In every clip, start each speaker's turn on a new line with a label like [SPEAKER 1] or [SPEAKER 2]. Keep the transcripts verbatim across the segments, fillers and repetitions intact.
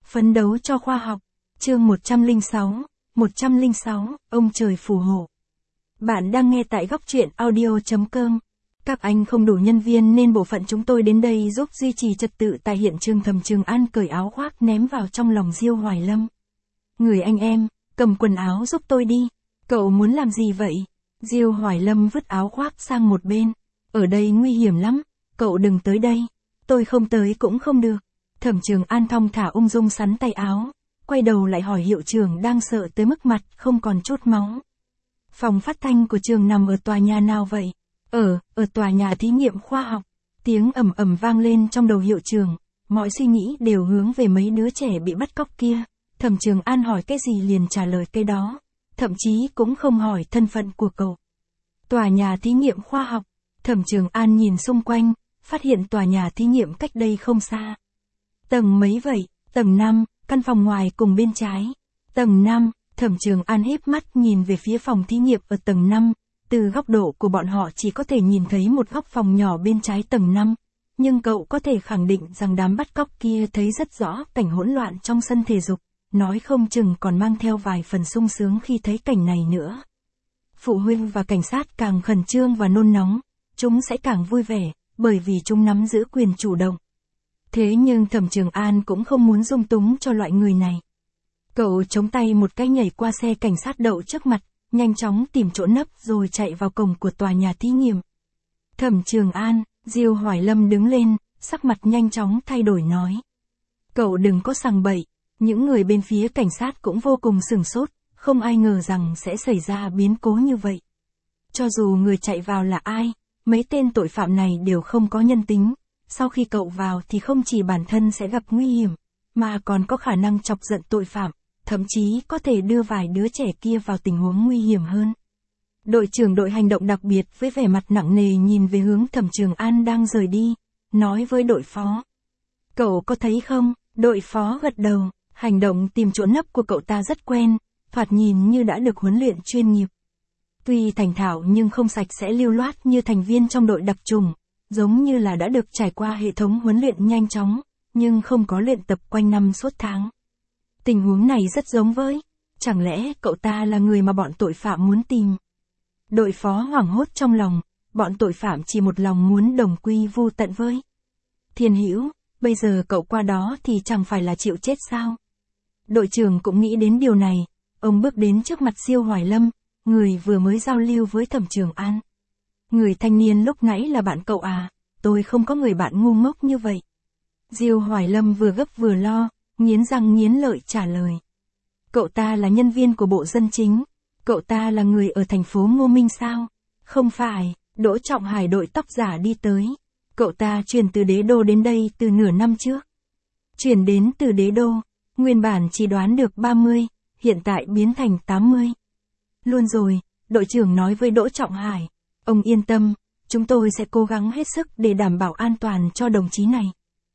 [SPEAKER 1] Phấn đấu cho khoa học. Chương một trăm lẻ sáu, một trăm lẻ sáu, ông trời phù hộ. Bạn đang nghe tại góc truyện audio chấm com. Các anh không đủ nhân viên nên bộ phận chúng tôi đến đây giúp duy trì trật tự tại hiện trường. Thẩm Trường An cởi áo khoác ném vào trong lòng Diêu Hoài Lâm. Người anh em, cầm quần áo giúp tôi đi. Cậu muốn làm gì vậy? Diêu Hoài Lâm vứt áo khoác sang một bên. Ở đây nguy hiểm lắm, cậu đừng tới đây. Tôi không tới cũng không được. Thẩm Trường An thong thả ung dung sắn tay áo, quay đầu lại hỏi hiệu trưởng đang sợ tới mức mặt không còn chút máu. Phòng phát thanh của trường nằm ở tòa nhà nào vậy? Ở, ở tòa nhà thí nghiệm khoa học. Tiếng ầm ầm vang lên trong đầu hiệu trưởng, mọi suy nghĩ đều hướng về mấy đứa trẻ bị bắt cóc kia. Thẩm Trường An hỏi cái gì liền trả lời cái đó, thậm chí cũng không hỏi thân phận của cậu. Tòa nhà thí nghiệm khoa học. Thẩm Trường An nhìn xung quanh, phát hiện tòa nhà thí nghiệm cách đây không xa. Tầng mấy vậy? Tầng năm, căn phòng ngoài cùng bên trái. Tầng năm, Thẩm Trường An híp mắt nhìn về phía phòng thí nghiệm ở tầng năm, từ góc độ của bọn họ chỉ có thể nhìn thấy một góc phòng nhỏ bên trái tầng năm, nhưng cậu có thể khẳng định rằng đám bắt cóc kia thấy rất rõ cảnh hỗn loạn trong sân thể dục, nói không chừng còn mang theo vài phần sung sướng khi thấy cảnh này nữa. Phụ huynh và cảnh sát càng khẩn trương và nôn nóng, chúng sẽ càng vui vẻ, bởi vì chúng nắm giữ quyền chủ động. Thế nhưng Thẩm Trường An cũng không muốn dung túng cho loại người này. Cậu chống tay một cái nhảy qua xe cảnh sát đậu trước mặt, nhanh chóng tìm chỗ nấp rồi chạy vào cổng của tòa nhà thí nghiệm. Thẩm Trường An, Diêu Hoài Lâm đứng lên, sắc mặt nhanh chóng thay đổi nói. Cậu đừng có sằng bậy. Những người bên phía cảnh sát cũng vô cùng sửng sốt, không ai ngờ rằng sẽ xảy ra biến cố như vậy. Cho dù người chạy vào là ai, mấy tên tội phạm này đều không có nhân tính. Sau khi cậu vào thì không chỉ bản thân sẽ gặp nguy hiểm, mà còn có khả năng chọc giận tội phạm, thậm chí có thể đưa vài đứa trẻ kia vào tình huống nguy hiểm hơn. Đội trưởng đội hành động đặc biệt với vẻ mặt nặng nề nhìn về hướng Thẩm Trường An đang rời đi, nói với đội phó. Cậu có thấy không? Đội phó gật đầu, hành động tìm chỗ nấp của cậu ta rất quen, thoạt nhìn như đã được huấn luyện chuyên nghiệp. Tuy thành thạo nhưng không sạch sẽ lưu loát như thành viên trong đội đặc trùng. Giống như là đã được trải qua hệ thống huấn luyện nhanh chóng, nhưng không có luyện tập quanh năm suốt tháng. Tình huống này rất giống với, chẳng lẽ cậu ta là người mà bọn tội phạm muốn tìm? Đội phó hoảng hốt trong lòng, bọn tội phạm chỉ một lòng muốn đồng quy vu tận với Thiên Hữu, bây giờ cậu qua đó thì chẳng phải là chịu chết sao? Đội trưởng cũng nghĩ đến điều này, ông bước đến trước mặt Diêu Hoài Lâm, người vừa mới giao lưu với Thẩm Trường An. Người thanh niên lúc nãy là bạn cậu à? Tôi không có người bạn ngu ngốc như vậy. Diêu Hoài Lâm vừa gấp vừa lo, nghiến răng nghiến lợi trả lời. Cậu ta là nhân viên của Bộ Dân Chính. Cậu ta là người ở thành phố Ngô Minh sao? Không phải, Đỗ Trọng Hải đội tóc giả đi tới. Cậu ta chuyển từ Đế Đô đến đây từ nửa năm trước. Chuyển đến từ Đế Đô, nguyên bản chỉ đoán được ba mươi, hiện tại biến thành tám mươi. Luôn rồi, đội trưởng nói với Đỗ Trọng Hải. Ông yên tâm, chúng tôi sẽ cố gắng hết sức để đảm bảo an toàn cho đồng chí này.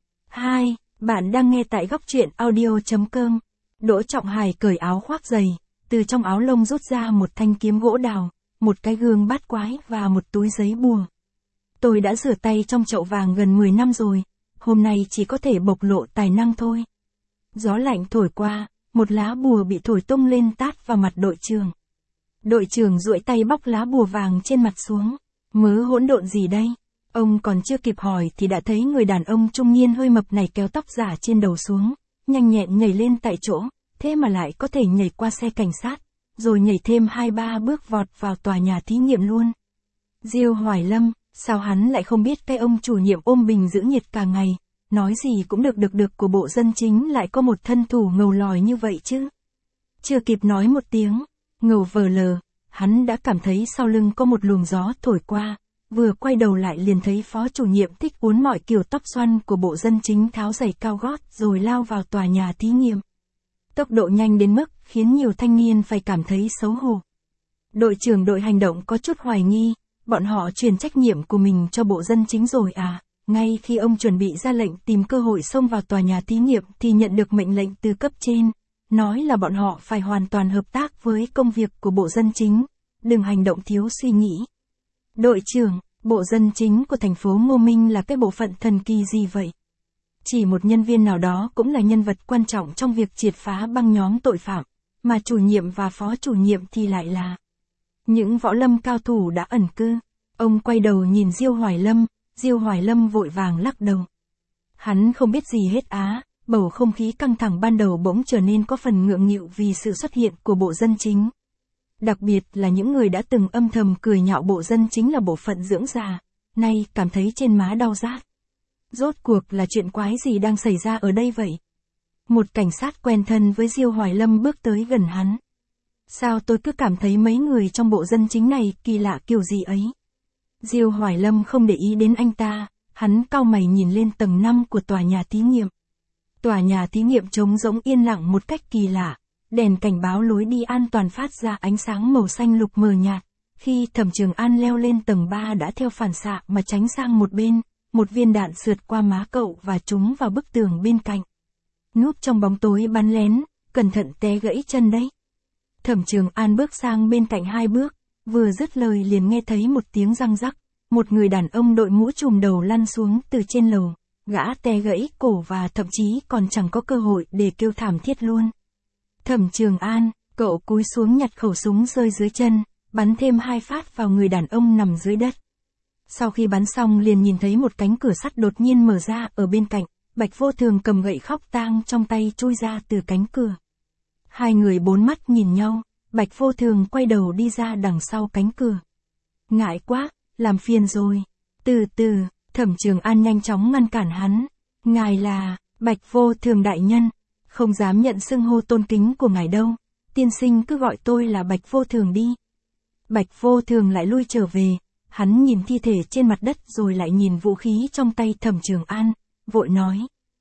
[SPEAKER 1] Hai, bạn đang nghe tại góc truyện audio chấm com. Đỗ Trọng Hải cởi áo khoác giày, từ trong áo lông rút ra một thanh kiếm gỗ đào, một cái gương bát quái và một túi giấy bùa. Tôi đã rửa tay trong chậu vàng gần mười năm rồi, hôm nay chỉ có thể bộc lộ tài năng thôi. Gió lạnh thổi qua, một lá bùa bị thổi tung lên tát vào mặt đội trưởng. Đội trưởng duỗi tay bóc lá bùa vàng trên mặt xuống. Mớ hỗn độn gì đây? Ông còn chưa kịp hỏi thì đã thấy người đàn ông trung niên hơi mập này kéo tóc giả trên đầu xuống, nhanh nhẹn nhảy lên tại chỗ, thế mà lại có thể nhảy qua xe cảnh sát, rồi nhảy thêm hai ba bước vọt vào tòa nhà thí nghiệm luôn. Diêu Hoài Lâm, sao hắn lại không biết cái ông chủ nhiệm ôm bình giữ nhiệt cả ngày, nói gì cũng được được được của Bộ Dân Chính lại có một thân thủ ngầu lòi như vậy chứ? Chưa kịp nói một tiếng, ngầu vờ lờ, hắn đã cảm thấy sau lưng có một luồng gió thổi qua, vừa quay đầu lại liền thấy phó chủ nhiệm thích uốn mọi kiểu tóc xoăn của Bộ Dân Chính tháo giày cao gót rồi lao vào tòa nhà thí nghiệm. Tốc độ nhanh đến mức khiến nhiều thanh niên phải cảm thấy xấu hổ. Đội trưởng đội hành động có chút hoài nghi, bọn họ truyền trách nhiệm của mình cho Bộ Dân Chính rồi à? Ngay khi ông chuẩn bị ra lệnh tìm cơ hội xông vào tòa nhà thí nghiệm thì nhận được mệnh lệnh từ cấp trên, nói là bọn họ phải hoàn toàn hợp tác với công việc của Bộ Dân Chính, đừng hành động thiếu suy nghĩ. Đội trưởng, Bộ Dân Chính của thành phố Ngô Minh là cái bộ phận thần kỳ gì vậy? Chỉ một nhân viên nào đó cũng là nhân vật quan trọng trong việc triệt phá băng nhóm tội phạm, mà chủ nhiệm và phó chủ nhiệm thì lại là những võ lâm cao thủ đã ẩn cư. Ông quay đầu nhìn Diêu Hoài Lâm, Diêu Hoài Lâm vội vàng lắc đầu. Hắn không biết gì hết á, bầu không khí căng thẳng ban đầu bỗng trở nên có phần ngượng nghịu vì sự xuất hiện của bộ dân chính. Đặc biệt là những người đã từng âm thầm cười nhạo bộ dân chính là bộ phận dưỡng già, nay cảm thấy trên má đau rát. Rốt cuộc là chuyện quái gì đang xảy ra ở đây vậy? Một cảnh sát quen thân với Diêu Hoài Lâm bước tới gần hắn. Sao tôi cứ cảm thấy mấy người trong bộ dân chính này kỳ lạ kiểu gì ấy? Diêu Hoài Lâm không để ý đến anh ta, hắn cau mày nhìn lên tầng năm của tòa nhà thí nghiệm. Tòa nhà thí nghiệm trống rỗng yên lặng một cách kỳ lạ, đèn cảnh báo lối đi an toàn phát ra ánh sáng màu xanh lục mờ nhạt. Khi Thẩm Trường An leo lên tầng ba đã theo phản xạ mà tránh sang một bên, một viên đạn sượt qua má cậu và trúng vào bức tường bên cạnh. Núp trong bóng tối bắn lén, cẩn thận té gãy chân đấy. Thẩm Trường An bước sang bên cạnh hai bước, vừa dứt lời liền nghe thấy một tiếng răng rắc, một người đàn ông đội mũ trùm đầu lăn xuống từ trên lầu, gã té gãy cổ và thậm chí còn chẳng có cơ hội để kêu thảm thiết luôn. Thẩm Trường An, cậu cúi xuống nhặt khẩu súng rơi dưới chân, bắn thêm hai phát vào người đàn ông nằm dưới đất. Sau khi bắn xong liền nhìn thấy một cánh cửa sắt đột nhiên mở ra ở bên cạnh, Bạch Vô Thường cầm gậy khóc tang trong tay chui ra từ cánh cửa. Hai người bốn mắt nhìn nhau, Bạch Vô Thường quay đầu đi ra đằng sau cánh cửa. Ngại quá, làm phiền rồi. Từ từ, Thẩm Trường An nhanh chóng ngăn cản hắn. Ngài là, Bạch Vô Thường đại nhân, không dám nhận xưng hô tôn kính của ngài đâu. Tiên sinh cứ gọi tôi là Bạch Vô Thường đi. Bạch Vô Thường lại lui trở về, hắn nhìn thi thể trên mặt đất rồi lại nhìn vũ khí trong tay Thẩm Trường An, vội nói.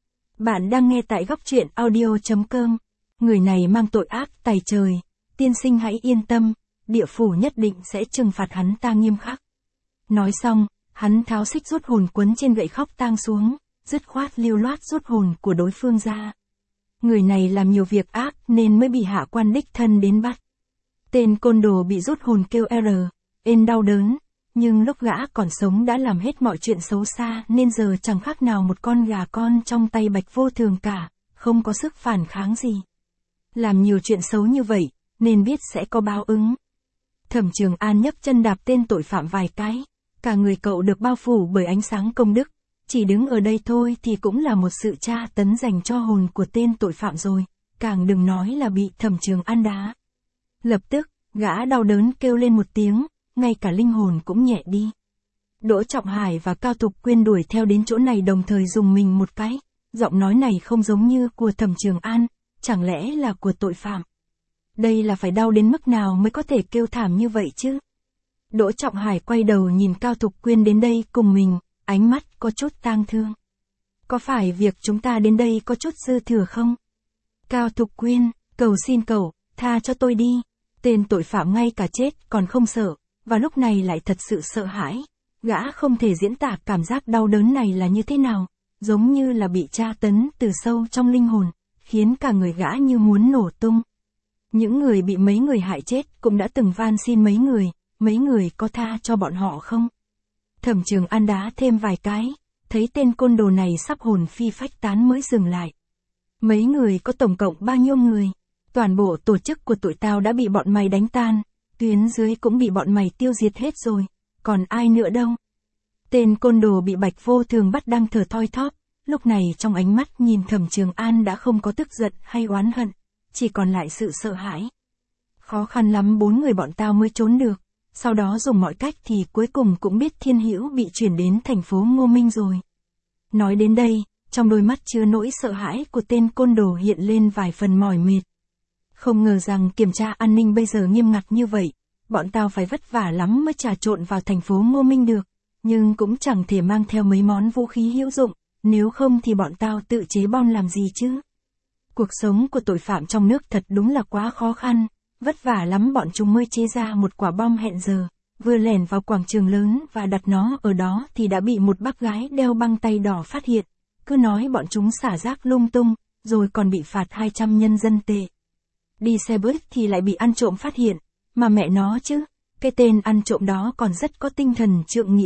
[SPEAKER 1] Bạn đang nghe tại góc truyện audio chấm com. Người này mang tội ác tày trời, tiên sinh hãy yên tâm, địa phủ nhất định sẽ trừng phạt hắn ta nghiêm khắc. Nói xong, hắn tháo xích rút hồn quấn trên gậy khóc tang xuống, dứt khoát lưu loát rút hồn của đối phương ra. Người này làm nhiều việc ác nên mới bị hạ quan đích thân đến bắt. Tên côn đồ bị rút hồn kêu R, ên đau đớn, nhưng lúc gã còn sống đã làm hết mọi chuyện xấu xa nên giờ chẳng khác nào một con gà con trong tay Bạch Vô Thường cả, không có sức phản kháng gì. Làm nhiều chuyện xấu như vậy, nên biết sẽ có báo ứng. Thẩm Trường An nhấc chân đạp tên tội phạm vài cái, cả người cậu được bao phủ bởi ánh sáng công đức, chỉ đứng ở đây thôi thì cũng là một sự tra tấn dành cho hồn của tên tội phạm rồi, càng đừng nói là bị Thẩm Trường An đá. Lập tức, gã đau đớn kêu lên một tiếng, ngay cả linh hồn cũng nhẹ đi. Đỗ Trọng Hải và Cao Thục Quyên đuổi theo đến chỗ này đồng thời dùng mình một cái, giọng nói này không giống như của Thẩm Trường An, chẳng lẽ là của tội phạm. Đây là phải đau đến mức nào mới có thể kêu thảm như vậy chứ? Đỗ Trọng Hải quay đầu nhìn Cao Thục Quyên đến đây cùng mình, ánh mắt có chút tang thương. Có phải việc chúng ta đến đây có chút dư thừa không? Cao Thục Quyên, cầu xin cậu, tha cho tôi đi. Tên tội phạm ngay cả chết còn không sợ, và lúc này lại thật sự sợ hãi. Gã không thể diễn tả cảm giác đau đớn này là như thế nào, giống như là bị tra tấn từ sâu trong linh hồn, khiến cả người gã như muốn nổ tung. Những người bị mấy người hại chết cũng đã từng van xin mấy người, mấy người có tha cho bọn họ không? Thẩm Trường An đá thêm vài cái, thấy tên côn đồ này sắp hồn phi phách tán mới dừng lại. Mấy người có tổng cộng bao nhiêu người? Toàn bộ tổ chức của tụi tao đã bị bọn mày đánh tan, tuyến dưới cũng bị bọn mày tiêu diệt hết rồi, còn ai nữa đâu? Tên côn đồ bị Bạch Vô Thường bắt đang thở thoi thóp, lúc này trong ánh mắt nhìn Thẩm Trường An đã không có tức giận hay oán hận, chỉ còn lại sự sợ hãi. Khó khăn lắm bốn người bọn tao mới trốn được, sau đó dùng mọi cách thì cuối cùng cũng biết Thiên Hữu bị chuyển đến thành phố Ngô Minh rồi. Nói đến đây, trong đôi mắt chứa nỗi sợ hãi của tên côn đồ hiện lên vài phần mỏi mệt. Không ngờ rằng kiểm tra an ninh bây giờ nghiêm ngặt như vậy, bọn tao phải vất vả lắm mới trà trộn vào thành phố Ngô Minh được, nhưng cũng chẳng thể mang theo mấy món vũ khí hữu dụng, nếu không thì bọn tao tự chế bom làm gì chứ. Cuộc sống của tội phạm trong nước thật đúng là quá khó khăn, vất vả lắm bọn chúng mới chế ra một quả bom hẹn giờ, vừa lẻn vào quảng trường lớn và đặt nó ở đó thì đã bị một bác gái đeo băng tay đỏ phát hiện, cứ nói bọn chúng xả rác lung tung, rồi còn bị phạt hai trăm nhân dân tệ. Đi xe buýt thì lại bị ăn trộm phát hiện, mà mẹ nó chứ, cái tên ăn trộm đó còn rất có tinh thần trượng nghĩa,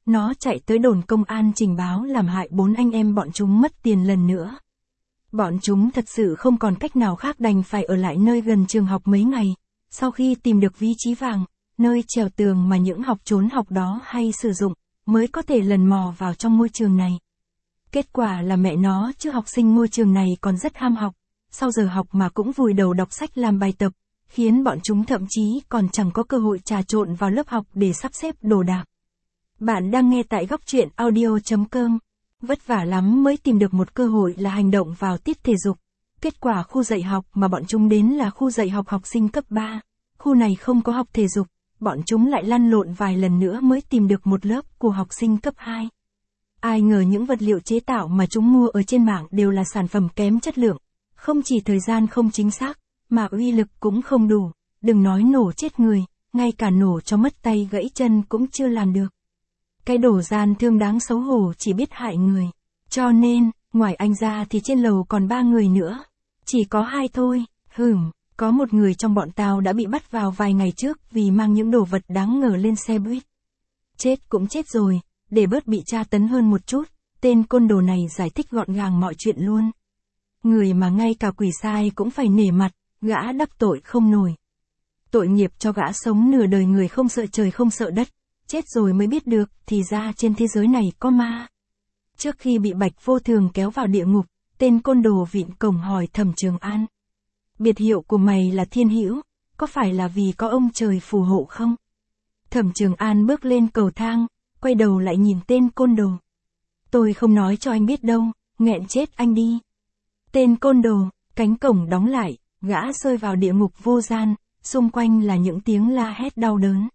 [SPEAKER 1] nó chạy tới đồn công an trình báo làm hại bốn anh em bọn chúng mất tiền lần nữa. Bọn chúng thật sự không còn cách nào khác đành phải ở lại nơi gần trường học mấy ngày, sau khi tìm được vị trí vàng, nơi trèo tường mà những học trốn học đó hay sử dụng, mới có thể lần mò vào trong ngôi trường này. Kết quả là mẹ nó chứ học sinh ngôi trường này còn rất ham học, sau giờ học mà cũng vùi đầu đọc sách làm bài tập, khiến bọn chúng thậm chí còn chẳng có cơ hội trà trộn vào lớp học để sắp xếp đồ đạc. Bạn đang nghe tại góc truyện audio chấm com. Vất vả lắm mới tìm được một cơ hội là hành động vào tiết thể dục. Kết quả khu dạy học mà bọn chúng đến là khu dạy học học sinh cấp ba. Khu này không có học thể dục, bọn chúng lại lăn lộn vài lần nữa mới tìm được một lớp của học sinh cấp hai. Ai ngờ những vật liệu chế tạo mà chúng mua ở trên mạng đều là sản phẩm kém chất lượng. Không chỉ thời gian không chính xác, mà uy lực cũng không đủ, đừng nói nổ chết người, ngay cả nổ cho mất tay gãy chân cũng chưa làm được. Cái đồ gian thương đáng xấu hổ chỉ biết hại người. Cho nên, ngoài anh ra thì trên lầu còn ba người nữa. Chỉ có hai thôi, hửm, có một người trong bọn tao đã bị bắt vào vài ngày trước vì mang những đồ vật đáng ngờ lên xe buýt. Chết cũng chết rồi, để bớt bị tra tấn hơn một chút, tên côn đồ này giải thích gọn gàng mọi chuyện luôn. Người mà ngay cả quỷ sai cũng phải nể mặt, gã đắc tội không nổi. Tội nghiệp cho gã sống nửa đời người không sợ trời không sợ đất. Chết rồi mới biết được, thì ra trên thế giới này có ma. Trước khi bị Bạch Vô Thường kéo vào địa ngục, tên côn đồ vịn cổng hỏi Thẩm Trường An. Biệt hiệu của mày là Thiên Hữu, có phải là vì có ông trời phù hộ không? Thẩm Trường An bước lên cầu thang, quay đầu lại nhìn tên côn đồ. Tôi không nói cho anh biết đâu, nghẹn chết anh đi. Tên côn đồ, cánh cổng đóng lại, gã rơi vào địa ngục vô gian, xung quanh là những tiếng la hét đau đớn.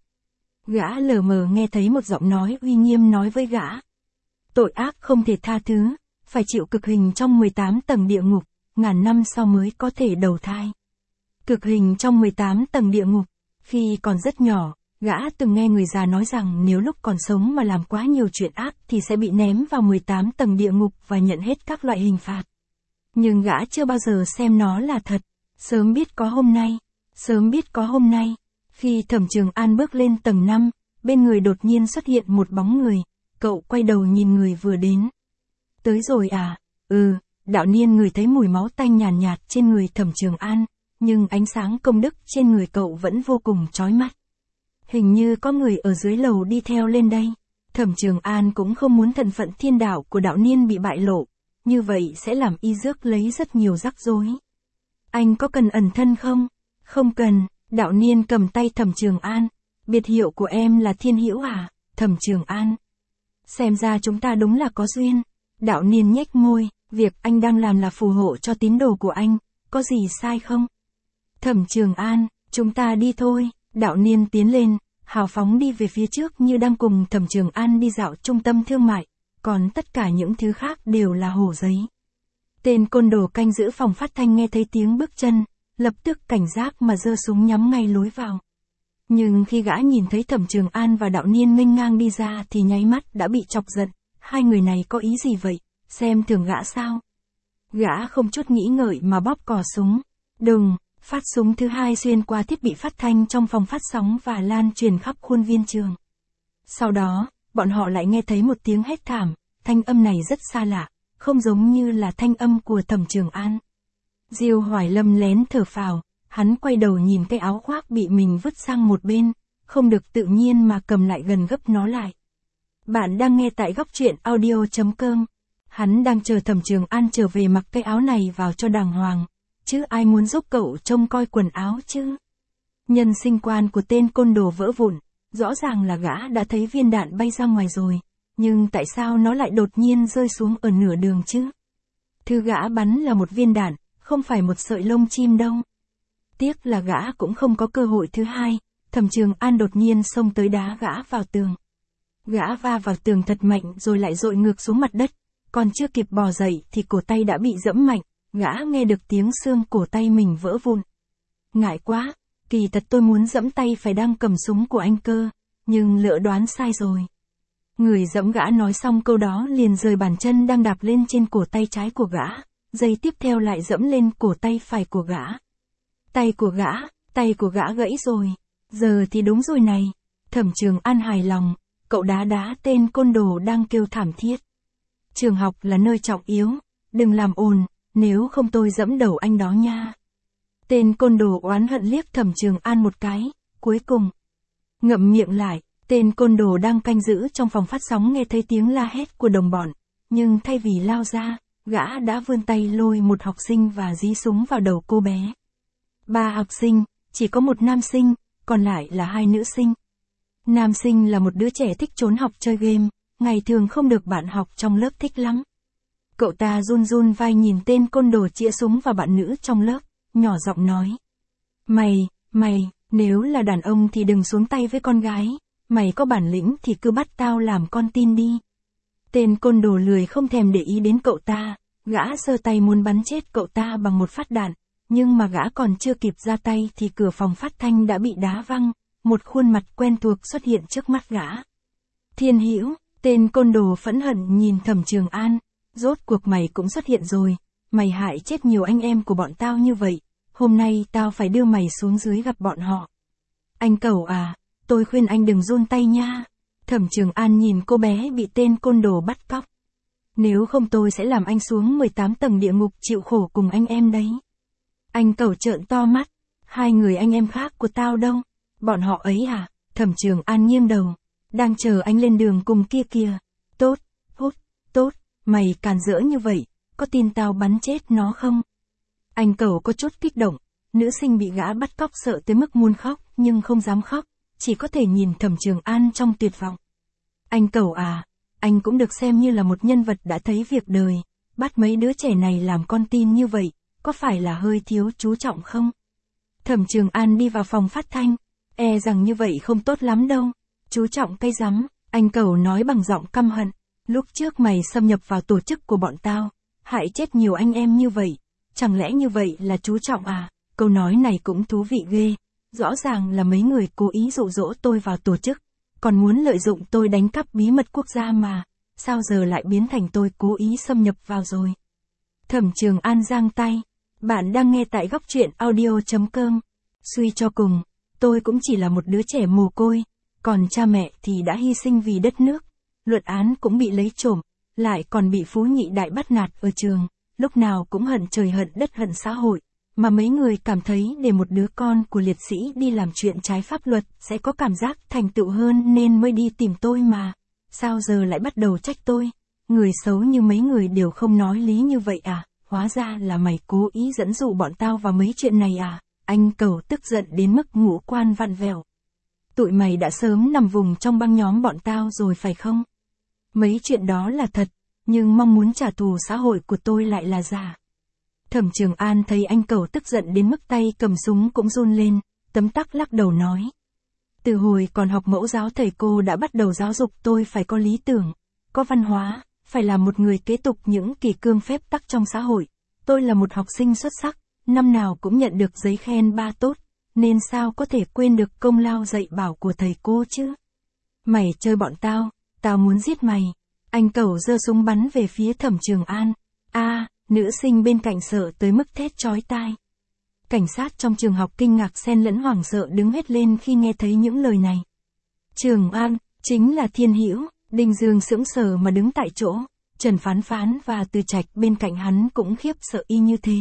[SPEAKER 1] Gã lờ mờ nghe thấy một giọng nói uy nghiêm nói với gã. Tội ác không thể tha thứ, phải chịu cực hình trong mười tám tầng địa ngục, ngàn năm sau mới có thể đầu thai. Cực hình trong mười tám tầng địa ngục, khi còn rất nhỏ, gã từng nghe người già nói rằng nếu lúc còn sống mà làm quá nhiều chuyện ác thì sẽ bị ném vào mười tám tầng địa ngục và nhận hết các loại hình phạt. Nhưng gã chưa bao giờ xem nó là thật, sớm biết có hôm nay, sớm biết có hôm nay. Khi Thẩm Trường An bước lên tầng năm, bên người đột nhiên xuất hiện một bóng người, cậu quay đầu nhìn người vừa đến. Tới rồi à? Ừ, Đạo Niên ngửi thấy mùi máu tanh nhàn nhạt, nhạt trên người Thẩm Trường An, nhưng ánh sáng công đức trên người cậu vẫn vô cùng chói mắt. Hình như có người ở dưới lầu đi theo lên đây. Thẩm Trường An cũng không muốn thân phận thiên đạo của Đạo Niên bị bại lộ, như vậy sẽ làm y rước lấy rất nhiều rắc rối. Anh có cần ẩn thân không? Không cần. Đạo Niên cầm tay Thẩm Trường An. Biệt hiệu của em là Thiên Hữu à? Thẩm Trường An. Xem ra chúng ta đúng là có duyên. Đạo Niên nhếch môi, việc anh đang làm là phù hộ cho tín đồ của anh, có gì sai không? Thẩm Trường An, chúng ta đi thôi. Đạo Niên tiến lên, hào phóng đi về phía trước như đang cùng Thẩm Trường An đi dạo trung tâm thương mại, còn tất cả những thứ khác đều là hồ giấy. Tên côn đồ canh giữ phòng phát thanh nghe thấy tiếng bước chân, lập tức cảnh giác mà giơ súng nhắm ngay lối vào. Nhưng khi gã nhìn thấy Thẩm Trường An và Đạo Niên nghênh ngang đi ra thì nháy mắt đã bị chọc giận, hai người này có ý gì vậy, xem thường gã sao? Gã không chút nghĩ ngợi mà bóp cò súng, đùng, phát súng thứ hai xuyên qua thiết bị phát thanh trong phòng phát sóng và lan truyền khắp khuôn viên trường. Sau đó, bọn họ lại nghe thấy một tiếng hét thảm, thanh âm này rất xa lạ, không giống như là thanh âm của Thẩm Trường An. Diêu Hoài Lâm lén thở phào, hắn quay đầu nhìn cái áo khoác bị mình vứt sang một bên, không được tự nhiên mà cầm lại gần gấp nó lại. Bạn đang nghe tại góc truyện audio chấm com. Hắn đang chờ Thẩm Trường An trở về mặc cái áo này vào cho đàng hoàng, chứ ai muốn giúp cậu trông coi quần áo chứ? Nhân sinh quan của tên côn đồ vỡ vụn, rõ ràng là gã đã thấy viên đạn bay ra ngoài rồi, nhưng tại sao nó lại đột nhiên rơi xuống ở nửa đường chứ? Thứ gã bắn là một viên đạn, không phải một sợi lông chim đâu. Tiếc là gã cũng không có cơ hội thứ hai, Thẩm Trường An đột nhiên xông tới đá gã vào tường. Gã va vào tường thật mạnh rồi lại dội ngược xuống mặt đất, còn chưa kịp bò dậy thì cổ tay đã bị giẫm mạnh, gã nghe được tiếng xương cổ tay mình vỡ vụn. Ngại quá, kỳ thật tôi muốn giẫm tay phải đang cầm súng của anh cơ, nhưng lỡ đoán sai rồi. Người giẫm gã nói xong câu đó liền rời bàn chân đang đạp lên trên cổ tay trái của gã, giây tiếp theo lại giẫm lên cổ tay phải của gã. Tay của gã, tay của gã gãy rồi, giờ thì đúng rồi này. Thẩm Trường An hài lòng, cậu đá đá tên côn đồ đang kêu thảm thiết. Trường học là nơi trọng yếu, đừng làm ồn, nếu không tôi giẫm đầu anh đó nha. Tên côn đồ oán hận liếc Thẩm Trường An một cái, cuối cùng ngậm miệng lại. Tên côn đồ đang canh giữ trong phòng phát sóng nghe thấy tiếng la hét của đồng bọn, nhưng thay vì lao ra, gã đã vươn tay lôi một học sinh và dí súng vào đầu cô bé. Ba học sinh, chỉ có một nam sinh, còn lại là hai nữ sinh. Nam sinh là một đứa trẻ thích trốn học chơi game, ngày thường không được bạn học trong lớp thích lắm. Cậu ta run run vai nhìn tên côn đồ chĩa súng vào bạn nữ trong lớp, nhỏ giọng nói. Mày, mày, nếu là đàn ông thì đừng xuống tay với con gái, mày có bản lĩnh thì cứ bắt tao làm con tin đi. Tên côn đồ lười không thèm để ý đến cậu ta, gã giơ tay muốn bắn chết cậu ta bằng một phát đạn, nhưng mà gã còn chưa kịp ra tay thì cửa phòng phát thanh đã bị đá văng, một khuôn mặt quen thuộc xuất hiện trước mắt gã. Thiên Hữu, tên côn đồ phẫn hận nhìn Thẩm Trường An, rốt cuộc mày cũng xuất hiện rồi, mày hại chết nhiều anh em của bọn tao như vậy, hôm nay tao phải đưa mày xuống dưới gặp bọn họ. Anh cẩu à, tôi khuyên anh đừng run tay nha. Thẩm Trường An nhìn cô bé bị tên côn đồ bắt cóc. Nếu không tôi sẽ làm anh xuống mười tám tầng địa ngục chịu khổ cùng anh em đấy. Anh cẩu trợn to mắt, hai người anh em khác của tao đâu? Bọn họ ấy à? Thẩm Trường An nghiêng đầu, đang chờ anh lên đường cùng kia kìa. Tốt, hút, tốt, mày càn rỡ như vậy, có tin tao bắn chết nó không? Anh cẩu có chút kích động, nữ sinh bị gã bắt cóc sợ tới mức muốn khóc, nhưng không dám khóc, chỉ có thể nhìn Thẩm Trường An trong tuyệt vọng. Anh cẩu à, anh cũng được xem như là một nhân vật đã thấy việc đời, bắt mấy đứa trẻ này làm con tin như vậy, có phải là hơi thiếu chú trọng không? Thẩm Trường An đi vào phòng phát thanh, e rằng như vậy không tốt lắm đâu, chú trọng cái rắm, anh cẩu nói bằng giọng căm hận, lúc trước mày xâm nhập vào tổ chức của bọn tao, hại chết nhiều anh em như vậy, chẳng lẽ như vậy là chú trọng à? Câu nói này cũng thú vị ghê, rõ ràng là mấy người cố ý dụ dỗ tôi vào tổ chức, còn muốn lợi dụng tôi đánh cắp bí mật quốc gia mà, sao giờ lại biến thành tôi cố ý xâm nhập vào rồi? Thẩm Trường An giang tay, bạn đang nghe tại góc truyện audio chấm com. Suy cho cùng, tôi cũng chỉ là một đứa trẻ mồ côi, còn cha mẹ thì đã hy sinh vì đất nước, luận án cũng bị lấy trộm, lại còn bị Phú Nhị Đại bắt nạt ở trường, lúc nào cũng hận trời hận đất hận xã hội, mà mấy người cảm thấy để một đứa con của liệt sĩ đi làm chuyện trái pháp luật sẽ có cảm giác thành tựu hơn nên mới đi tìm tôi mà, sao giờ lại bắt đầu trách tôi? Người xấu như mấy người đều không nói lý như vậy à? Hóa ra là mày cố ý dẫn dụ bọn tao vào mấy chuyện này à? Anh cẩu tức giận đến mức ngũ quan vặn vẹo. Tụi mày đã sớm nằm vùng trong băng nhóm bọn tao rồi phải không? Mấy chuyện đó là thật, nhưng mong muốn trả thù xã hội của tôi lại là giả. Thẩm Trường An thấy anh cẩu tức giận đến mức tay cầm súng cũng run lên, tấm tắc lắc đầu nói. Từ hồi còn học mẫu giáo thầy cô đã bắt đầu giáo dục tôi phải có lý tưởng, có văn hóa, phải là một người kế tục những kỷ cương phép tắc trong xã hội. Tôi là một học sinh xuất sắc, năm nào cũng nhận được giấy khen ba tốt, nên sao có thể quên được công lao dạy bảo của thầy cô chứ? Mày chơi bọn tao, tao muốn giết mày. Anh cẩu giơ súng bắn về phía Thẩm Trường An. A, à, nữ sinh bên cạnh sợ tới mức thét chói tai. Cảnh sát trong trường học kinh ngạc xen lẫn hoảng sợ đứng hết lên khi nghe thấy những lời này. Trường An, chính là Thiên Hữu. Đinh Dương sững sờ mà đứng tại chỗ, Trần Phán Phán và Từ Trạch bên cạnh hắn cũng khiếp sợ y như thế.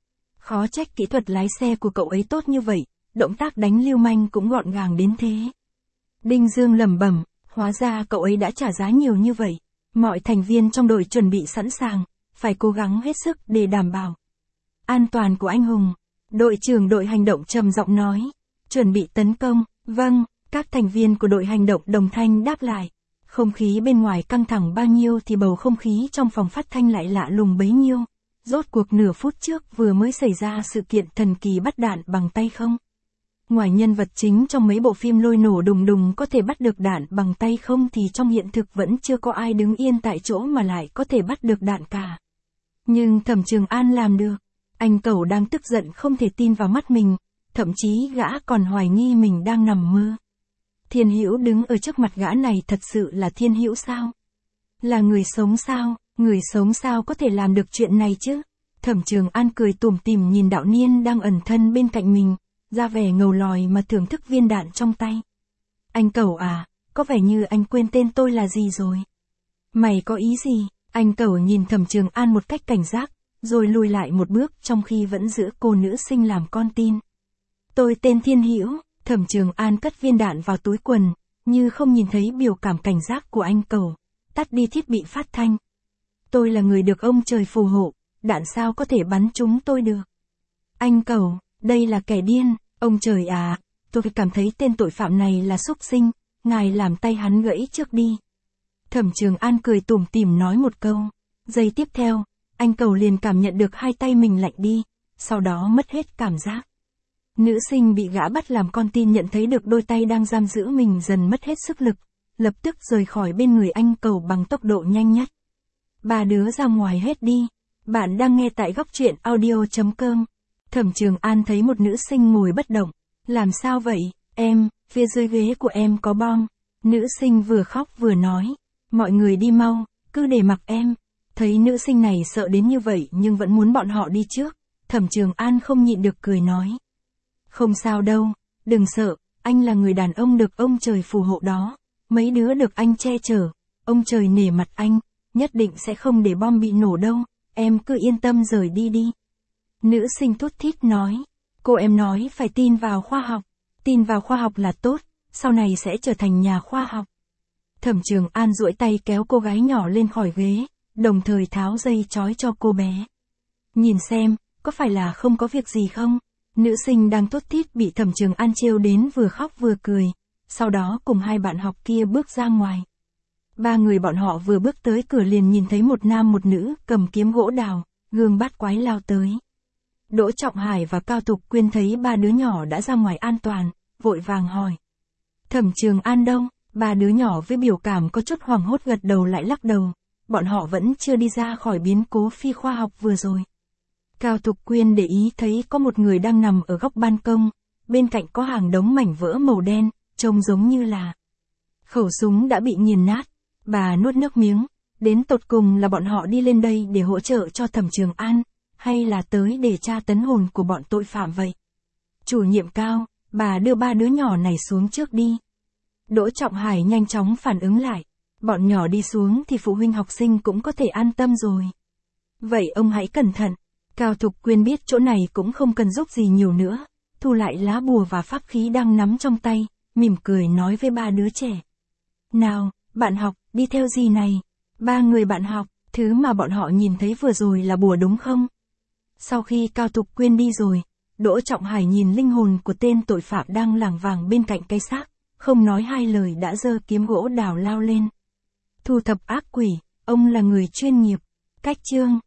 [SPEAKER 1] Khó trách kỹ thuật lái xe của cậu ấy tốt như vậy, động tác đánh lưu manh cũng gọn gàng đến thế. Đinh Dương lẩm bẩm, hóa ra cậu ấy đã trả giá nhiều như vậy. Mọi thành viên trong đội chuẩn bị sẵn sàng, phải cố gắng hết sức để đảm bảo an toàn của anh hùng. Đội trưởng đội hành động trầm giọng nói, chuẩn bị tấn công. Vâng, các thành viên của đội hành động đồng thanh đáp lại. Không khí bên ngoài căng thẳng bao nhiêu thì bầu không khí trong phòng phát thanh lại lạ lùng bấy nhiêu. Rốt cuộc nửa phút trước vừa mới xảy ra sự kiện thần kỳ bắt đạn bằng tay không? Ngoài nhân vật chính trong mấy bộ phim lôi nổ đùng đùng có thể bắt được đạn bằng tay không thì trong hiện thực vẫn chưa có ai đứng yên tại chỗ mà lại có thể bắt được đạn cả. Nhưng Thẩm Trường An làm được. Anh cẩu đang tức giận không thể tin vào mắt mình, thậm chí gã còn hoài nghi mình đang nằm mơ. Thiên Hữu đứng ở trước mặt gã này thật sự là Thiên Hữu sao? Là người sống sao? Người sống sao có thể làm được chuyện này chứ? Thẩm Trường An cười tủm tỉm nhìn đạo niên đang ẩn thân bên cạnh mình, ra vẻ ngầu lòi mà thưởng thức viên đạn trong tay. Anh cẩu à, có vẻ như anh quên tên tôi là gì rồi. Mày có ý gì? Anh Cẩu nhìn Thẩm Trường An một cách cảnh giác, rồi lùi lại một bước trong khi vẫn giữ cô nữ sinh làm con tin. Tôi tên Thiên Hữu. Thẩm Trường An cất viên đạn vào túi quần, như không nhìn thấy biểu cảm cảnh giác của anh Cẩu, tắt đi thiết bị phát thanh. Tôi là người được ông trời phù hộ, đạn sao có thể bắn trúng tôi được. Anh Cẩu, đây là kẻ điên, ông trời à, tôi cảm thấy tên tội phạm này là súc sinh, ngài làm tay hắn gãy trước đi. Thẩm Trường An cười tủm tỉm nói một câu, giây tiếp theo, anh Cẩu liền cảm nhận được hai tay mình lạnh đi, sau đó mất hết cảm giác. Nữ sinh bị gã bắt làm con tin nhận thấy được đôi tay đang giam giữ mình dần mất hết sức lực, lập tức rời khỏi bên người anh Cẩu bằng tốc độ nhanh nhất. Ba đứa ra ngoài hết đi. Bạn đang nghe tại góc truyện audio chấm com. Thẩm Trường An thấy một nữ sinh ngồi bất động. Làm sao vậy, em, phía dưới ghế của em có bom. Nữ sinh vừa khóc vừa nói. Mọi người đi mau, cứ để mặc em. Thấy nữ sinh này sợ đến như vậy nhưng vẫn muốn bọn họ đi trước. Thẩm Trường An không nhịn được cười nói. Không sao đâu, đừng sợ, anh là người đàn ông được ông trời phù hộ đó. Mấy đứa được anh che chở, ông trời nể mặt anh, nhất định sẽ không để bom bị nổ đâu, em cứ yên tâm rời đi đi. Nữ sinh thút thít nói, cô em nói phải tin vào khoa học, tin vào khoa học là tốt, sau này sẽ trở thành nhà khoa học. Thẩm Trường An duỗi tay kéo cô gái nhỏ lên khỏi ghế, đồng thời tháo dây trói cho cô bé. Nhìn xem, có phải là không có việc gì không? Nữ sinh đang thút thít bị Thẩm Trường An trêu đến vừa khóc vừa cười, sau đó cùng hai bạn học kia bước ra ngoài. Ba người bọn họ vừa bước tới cửa liền nhìn thấy một nam một nữ cầm kiếm gỗ đào, gương bát quái lao tới. Đỗ Trọng Hải và Cao Thục Quyên thấy ba đứa nhỏ đã ra ngoài an toàn, vội vàng hỏi. Thẩm Trường An đâu? Ba đứa nhỏ với biểu cảm có chút hoảng hốt gật đầu lại lắc đầu, bọn họ vẫn chưa đi ra khỏi biến cố phi khoa học vừa rồi. Cao Thục Quyên để ý thấy có một người đang nằm ở góc ban công, bên cạnh có hàng đống mảnh vỡ màu đen, trông giống như là khẩu súng đã bị nghiền nát. Bà nuốt nước miếng, đến tột cùng là bọn họ đi lên đây để hỗ trợ cho Thẩm Trường An, hay là tới để tra tấn hồn của bọn tội phạm vậy? Chủ nhiệm Cao, bà đưa ba đứa nhỏ này xuống trước đi. Đỗ Trọng Hải nhanh chóng phản ứng lại, bọn nhỏ đi xuống thì phụ huynh học sinh cũng có thể an tâm rồi. Vậy ông hãy cẩn thận. Cao Thục Quyên biết chỗ này cũng không cần giúp gì nhiều nữa, thu lại lá bùa và pháp khí đang nắm trong tay, mỉm cười nói với ba đứa trẻ. Nào, bạn học, đi theo gì này? Ba người bạn học, thứ mà bọn họ nhìn thấy vừa rồi là bùa đúng không? Sau khi Cao Thục Quyên đi rồi, Đỗ Trọng Hải nhìn linh hồn của tên tội phạm đang lảng vảng bên cạnh cây xác, không nói hai lời đã giơ kiếm gỗ đào lao lên. Thu thập ác quỷ, ông là người chuyên nghiệp. Cách chương